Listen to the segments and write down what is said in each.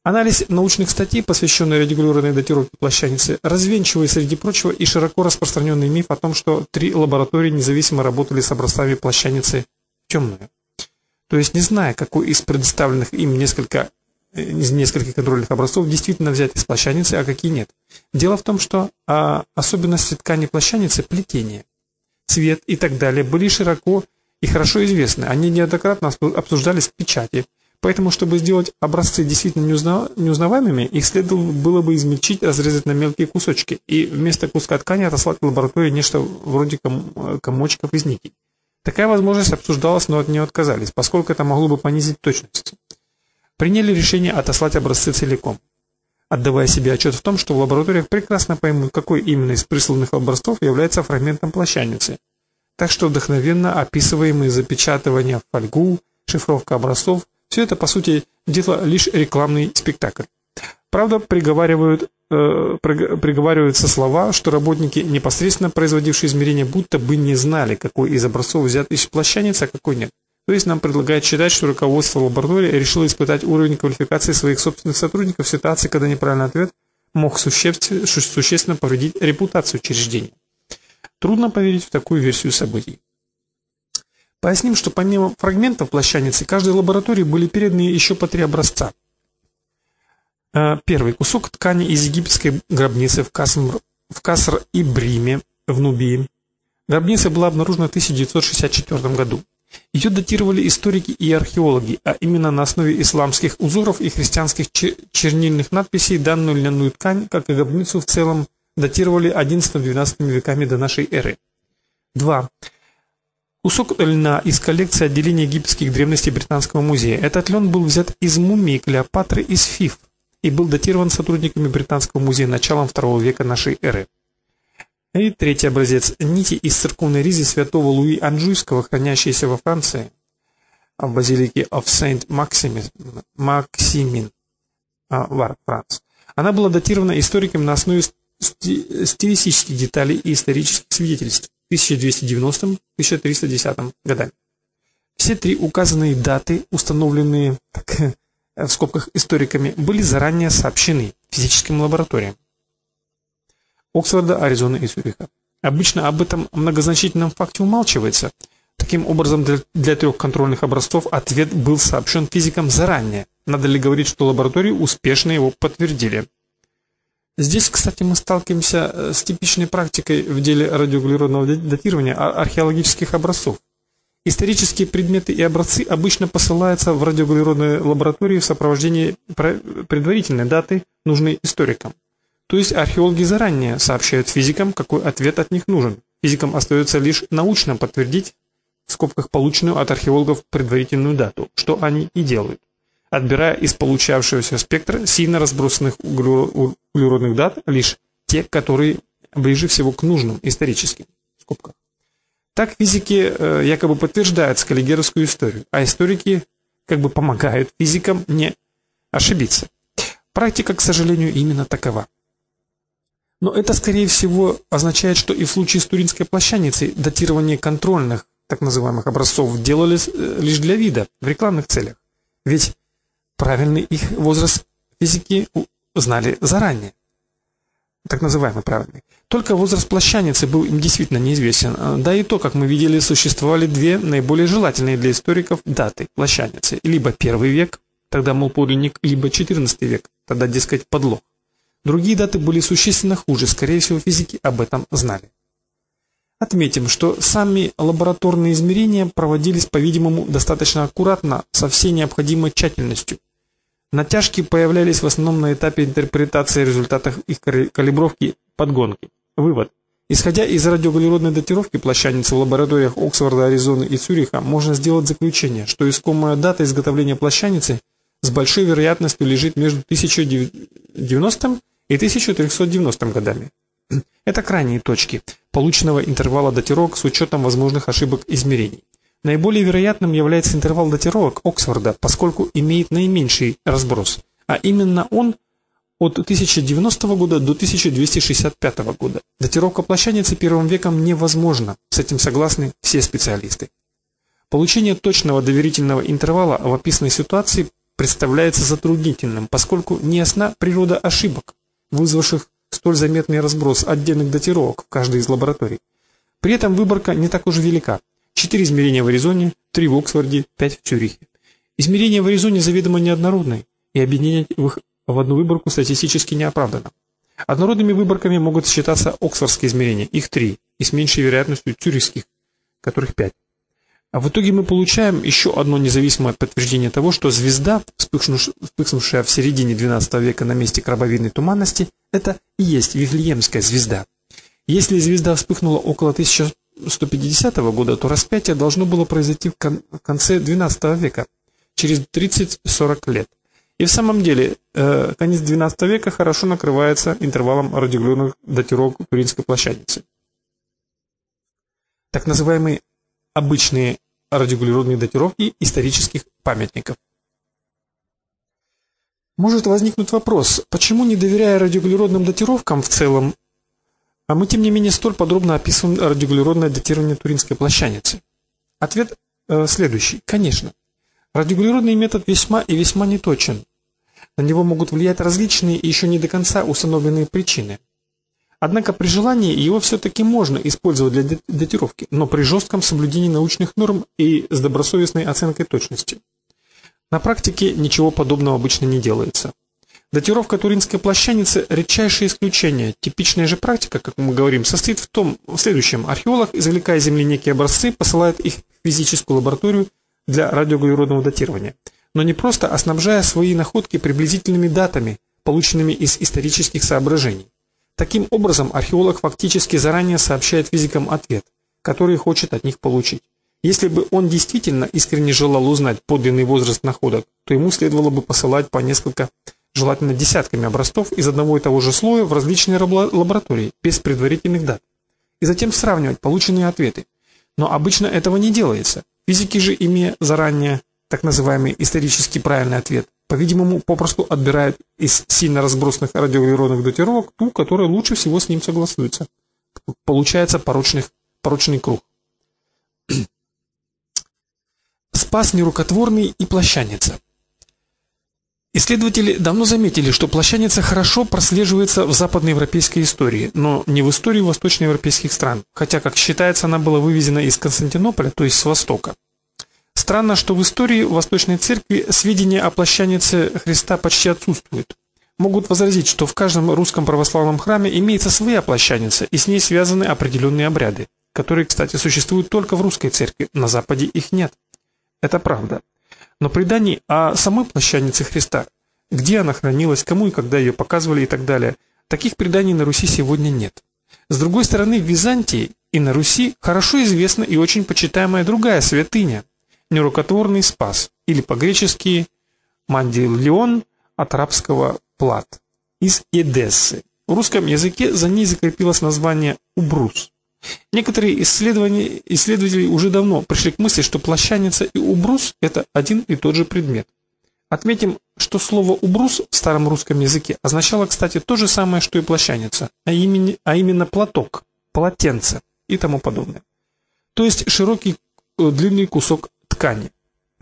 Анализ научных статей, посвященный радиоуглеродной датировке плащаницы, развенчивает, среди прочего, и широко распространенный миф о том, что 3 лаборатории независимо работали с образцами плащаницы в темную. То есть, не зная, какой из предоставленных им нескольких контрольных образцов действительно взять из плащаницы, а какие нет. Дело в том, что особенности ткани плащаницы, плетение, цвет и так далее были широко и хорошо известны. Они неоднократно обсуждались в печати. Поэтому, чтобы сделать образцы действительно неузнаваемыми, их следовало было бы измельчить, разрезать на мелкие кусочки и вместо куска ткани отослать в лабораторию нечто вроде комочков из нитей. Такая возможность обсуждалась, но от нее отказались, поскольку это могло бы понизить точность. Приняли решение отослать образцы целиком, отдавая себе отчет в том, что в лабораториях прекрасно поймут, какой именно из присланных образцов является фрагментом плащаницы. Так что вдохновенно описываемые запечатывания в фольгу, шифровка образцов – все это, по сути дела, лишь рекламный спектакль. Правда, приговариваются слова, что работники, непосредственно производившие измерения, будто бы не знали, какой из образцов взят из плащаницы, а какой нет. То есть нам предлагают считать, что руководство лаборатории решило испытать уровень квалификации своих собственных сотрудников в ситуации, когда неправильный ответ мог существенно повредить репутацию учреждения. Трудно поверить в такую версию событий. Поясним, что помимо фрагментов плащаницы, каждой лаборатории были переданы еще по 3 образца. Первый – кусок ткани из египетской гробницы в Каср-Ибриме в Нубии. Гробница была обнаружена в 1964 году. Ее датировали историки и археологи, а именно на основе исламских узоров и христианских чернильных надписей данную льняную ткань, как и гробницу в целом, датировали XI-XII веками до нашей эры. 2. Кусок льна из коллекции отделения египетских древностей Британского музея. Этот лен был взят из мумии Клеопатры из Фив и был датирован сотрудниками Британского музея началом II века нашей эры. И 3 образец. Нити из церковной ризи святого Луи Анжуйского, хранящиеся во Франции, в базилике of Saint Maximin, Франция. Она была датирована историками на основе стилистических деталей и исторических свидетельств 1290-1310 годами. Все 3 указанные даты, установленные в скобках историками, были заранее сообщены физическим лабораториям Оксфорда, Аризоны и Цюриха. Обычно об этом многозначительном факте умалчивается. Таким образом, для 3 контрольных образцов ответ был сообщен физикам заранее. Надо ли говорить, что лаборатории успешно его подтвердили? Здесь, кстати, мы сталкиваемся с типичной практикой в деле радиоуглеродного датирования археологических образцов. Исторические предметы и образцы обычно посылаются в радиоуглеродные лаборатории в сопровождении предварительной даты, нужной историкам. То есть археологи заранее сообщают физикам, какой ответ от них нужен. Физикам остается лишь научно подтвердить, в скобках, полученную от археологов предварительную дату, что они и делают, отбирая из получавшегося спектра сильно разбросанных углеродных дат лишь те, которые ближе всего к нужным историческим, в скобках. Так физики якобы подтверждают скаллигеровскую историю, а историки как бы помогают физикам не ошибиться. Практика, к сожалению, именно такова. Но это, скорее всего, означает, что и в случае с Туринской плащаницей датирование контрольных, так называемых, образцов делали лишь для вида, в рекламных целях. Ведь правильный их возраст физики знали заранее. Так называемый правильный. Только возраст плащаницы был им действительно неизвестен. Да и то, как мы видели, существовали 2 наиболее желательные для историков даты плащаницы. Либо 1 век, тогда, мол, подлинник, либо 14 век, тогда, дескать, подлог. Другие даты были существенно хуже, скорее всего, физики об этом знали. Отметим, что сами лабораторные измерения проводились, по-видимому, достаточно аккуратно, со всей необходимой тщательностью. Натяжки появлялись в основном на этапе интерпретации результатов их калибровки подгонки. Вывод. Исходя из радиоуглеродной датировки плащаницы в лабораториях Оксфорда, Аризоны и Цюриха, можно сделать заключение, что искомая дата изготовления плащаницы с большой вероятностью лежит между 1090 и 1390 годами. Это крайние точки полученного интервала датировок с учетом возможных ошибок измерений. Наиболее вероятным является интервал датировок Оксфорда, поскольку имеет наименьший разброс, а именно он от 1090 года до 1265 года. Датировка плащаницы первым веком невозможна, с этим согласны все специалисты. Получение точного доверительного интервала в описанной ситуации представляется затруднительным, поскольку неясна природа ошибок, вызвавших столь заметный разброс отдельных датировок в каждой из лабораторий. При этом выборка не так уж велика. 4 измерения в Аризоне, 3 в Оксфорде, 5 в Цюрихе. Измерения в Аризоне заведомо неоднородны, и объединять их в одну выборку статистически неоправданно. Однородными выборками могут считаться оксфордские измерения, их 3, и с меньшей вероятностью цюрихских, которых 5. А в итоге мы получаем еще одно независимое подтверждение того, что звезда, вспыхнувшая в середине XII века на месте крабовидной туманности, это и есть Вифлеемская звезда. Если звезда вспыхнула около 1150 года, то распятие должно было произойти в конце XII века, через 30-40 лет. И в самом деле, конец XII века хорошо накрывается интервалом радиоуглеродных датировок Туринской плащаницы. Так называемые обычные радиоуглеродные датировки исторических памятников. Может возникнуть вопрос, почему, не доверяя радиоуглеродным датировкам в целом, а мы тем не менее столь подробно описываем радиоуглеродное датирование Туринской плащаницы? Ответ следующий. Конечно, радиоуглеродный метод весьма и весьма неточен. На него могут влиять различные и еще не до конца установленные причины. Однако при желании его все-таки можно использовать для датировки, но при жестком соблюдении научных норм и с добросовестной оценкой точности. На практике ничего подобного обычно не делается. Датировка Туринской плащаницы – редчайшее исключение. Типичная же практика, как мы говорим, состоит в следующем. Археолог, извлекая из земли некие образцы, посылает их в физическую лабораторию для радиоуглеродного датирования, но не просто, а снабжая свои находки приблизительными датами, полученными из исторических соображений. Таким образом, археолог фактически заранее сообщает физикам ответ, который хочет от них получить. Если бы он действительно искренне желал узнать подлинный возраст находок, то ему следовало бы посылать по несколько, желательно десятками образцов из одного и того же слоя в различные лаборатории, без предварительных дат, и затем сравнивать полученные ответы. Но обычно этого не делается. Физики же, имея заранее так называемый исторически правильный ответ, по-видимому, попросту отбирают из сильно разбросанных радиоуглеродных датировок ту, которая лучше всего с ним согласуется. Получается порочный круг. Спас нерукотворный и плащаница. Исследователи давно заметили, что плащаница хорошо прослеживается в западноевропейской истории, но не в истории восточноевропейских стран, хотя, как считается, она была вывезена из Константинополя, то есть с востока. Странно, что в истории Восточной Церкви сведения о плащанице Христа почти отсутствуют. Могут возразить, что в каждом русском православном храме имеется своя плащаница, и с ней связаны определенные обряды, которые, кстати, существуют только в русской церкви, на Западе их нет. Это правда. Но преданий о самой плащанице Христа, где она хранилась, кому и когда ее показывали и так далее, таких преданий на Руси сегодня нет. С другой стороны, в Византии и на Руси хорошо известна и очень почитаемая другая святыня – нерукотворный Спас, или по-гречески Мандилион, от арабского плат, из Эдессы. В русском языке за ней закрепилось название Убрус. Некоторые исследователи уже давно пришли к мысли, что плащаница и убрус – это один и тот же предмет. Отметим, что слово «убрус» в старом русском языке означало, кстати, то же самое, что и плащаница, а именно платок, полотенце и тому подобное. То есть широкий длинный кусок ткани.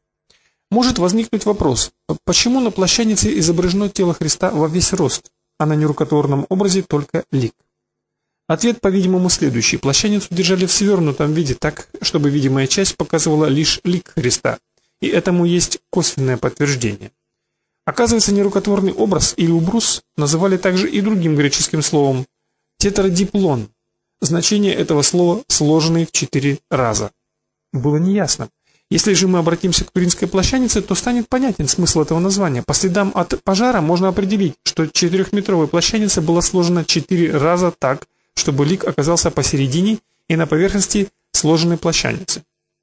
Может возникнуть вопрос, почему на плащанице изображено тело Христа во весь рост, а на нерукотворном образе только лик? Ответ, по-видимому, следующий. Плащаницу держали в свернутом виде так, чтобы видимая часть показывала лишь лик Христа, и этому есть косвенное подтверждение. Оказывается, нерукотворный образ или убрус называли также и другим греческим словом тетрадиплон. Значение этого слова сложенный в 4 раза. Было неясно. Если же мы обратимся к Туринской плащанице, то станет понятен смысл этого названия. По следам от пожара можно определить, что 4-метровая плащаница была сложена 4 раза так, чтобы лик оказался посередине и на поверхности сложенной плащаницы.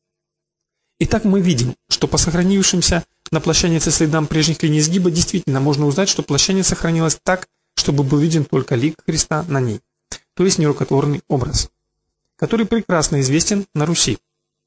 Итак, мы видим, что по сохранившимся на плащанице следам прежних линий сгиба действительно можно узнать, что плащаница хранилась так, чтобы был виден только лик Христа на ней, то есть нерукотворный образ, который прекрасно известен на Руси.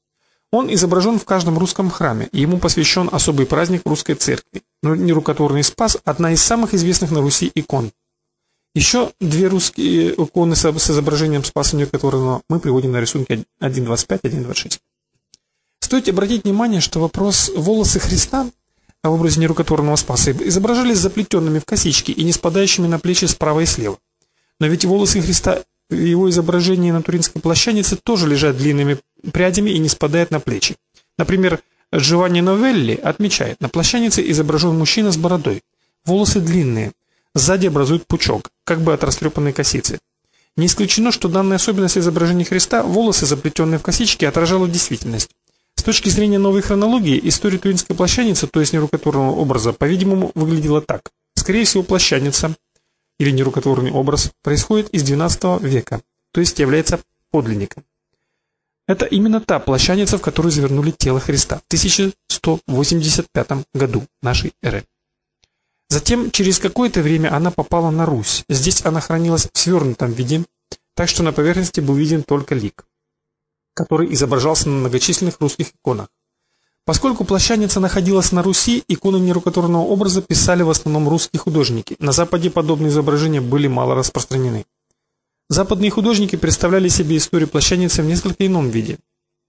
Он изображен в каждом русском храме, и ему посвящен особый праздник в русской церкви. Но нерукотворный Спас – одна из самых известных на Руси икон. Еще 2 русские иконы с изображением Спаса нерукотворного мы приводим на рисунке 1.25 и 1.26. Стоит обратить внимание, что вопрос волосы Христа в образе нерукотворного спаса изображались заплетенными в косички и не спадающими на плечи справа и слева. Но ведь волосы Христа в его изображении на Туринской плащанице тоже лежат длинными прядями и не спадают на плечи. Например, Джованни Новелли отмечает: на плащанице изображен мужчина с бородой. Волосы длинные, сзади образуют пучок, как бы от растрепанной косицы. Не исключено, что данная особенность изображения Христа, волосы, заплетенные в косички, отражала действительность. С точки зрения новой хронологии, история Туринской плащаницы, то есть нерукотворного образа, по-видимому, выглядела так. Скорее всего, плащаница или нерукотворный образ происходит из XII века, то есть является подлинником. Это именно та плащаница, в которую завернули тело Христа в 1185 году нашей эры. Затем, через какое-то время она попала на Русь. Здесь она хранилась в свернутом виде, так что на поверхности был виден только лик, который изображался на многочисленных русских иконах. Поскольку плащаница находилась на Руси, иконы нерукотворного образа писали в основном русские художники. На Западе подобные изображения были мало распространены. Западные художники представляли себе историю плащаницы в несколько ином виде.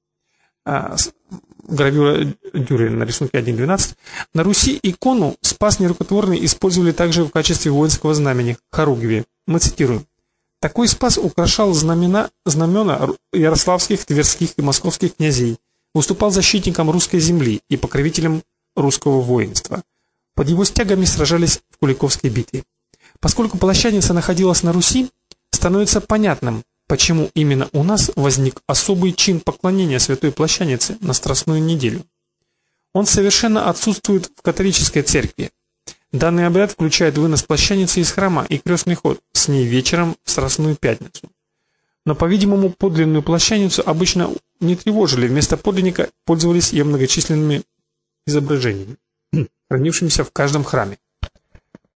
Гравюра Дюрера на рисунке 1.12. На Руси икону спас нерукотворный использовали также в качестве воинского знамени – хоругви. Мы цитируем: «Такой спас украшал знамена ярославских, тверских и московских князей, выступал защитником русской земли и покровителем русского воинства. Под его стягами сражались в Куликовской битве». Поскольку плащаница находилась на Руси, становится понятным, почему именно у нас возник особый чин поклонения святой плащанице на Страстную неделю. Он совершенно отсутствует в католической церкви. Данный обряд включает вынос плащаницы из храма и крестный ход с ней вечером в Страстную пятницу. Но, по-видимому, подлинную плащаницу обычно не тревожили, вместо подлинника пользовались ее многочисленными изображениями, хранившимися в каждом храме.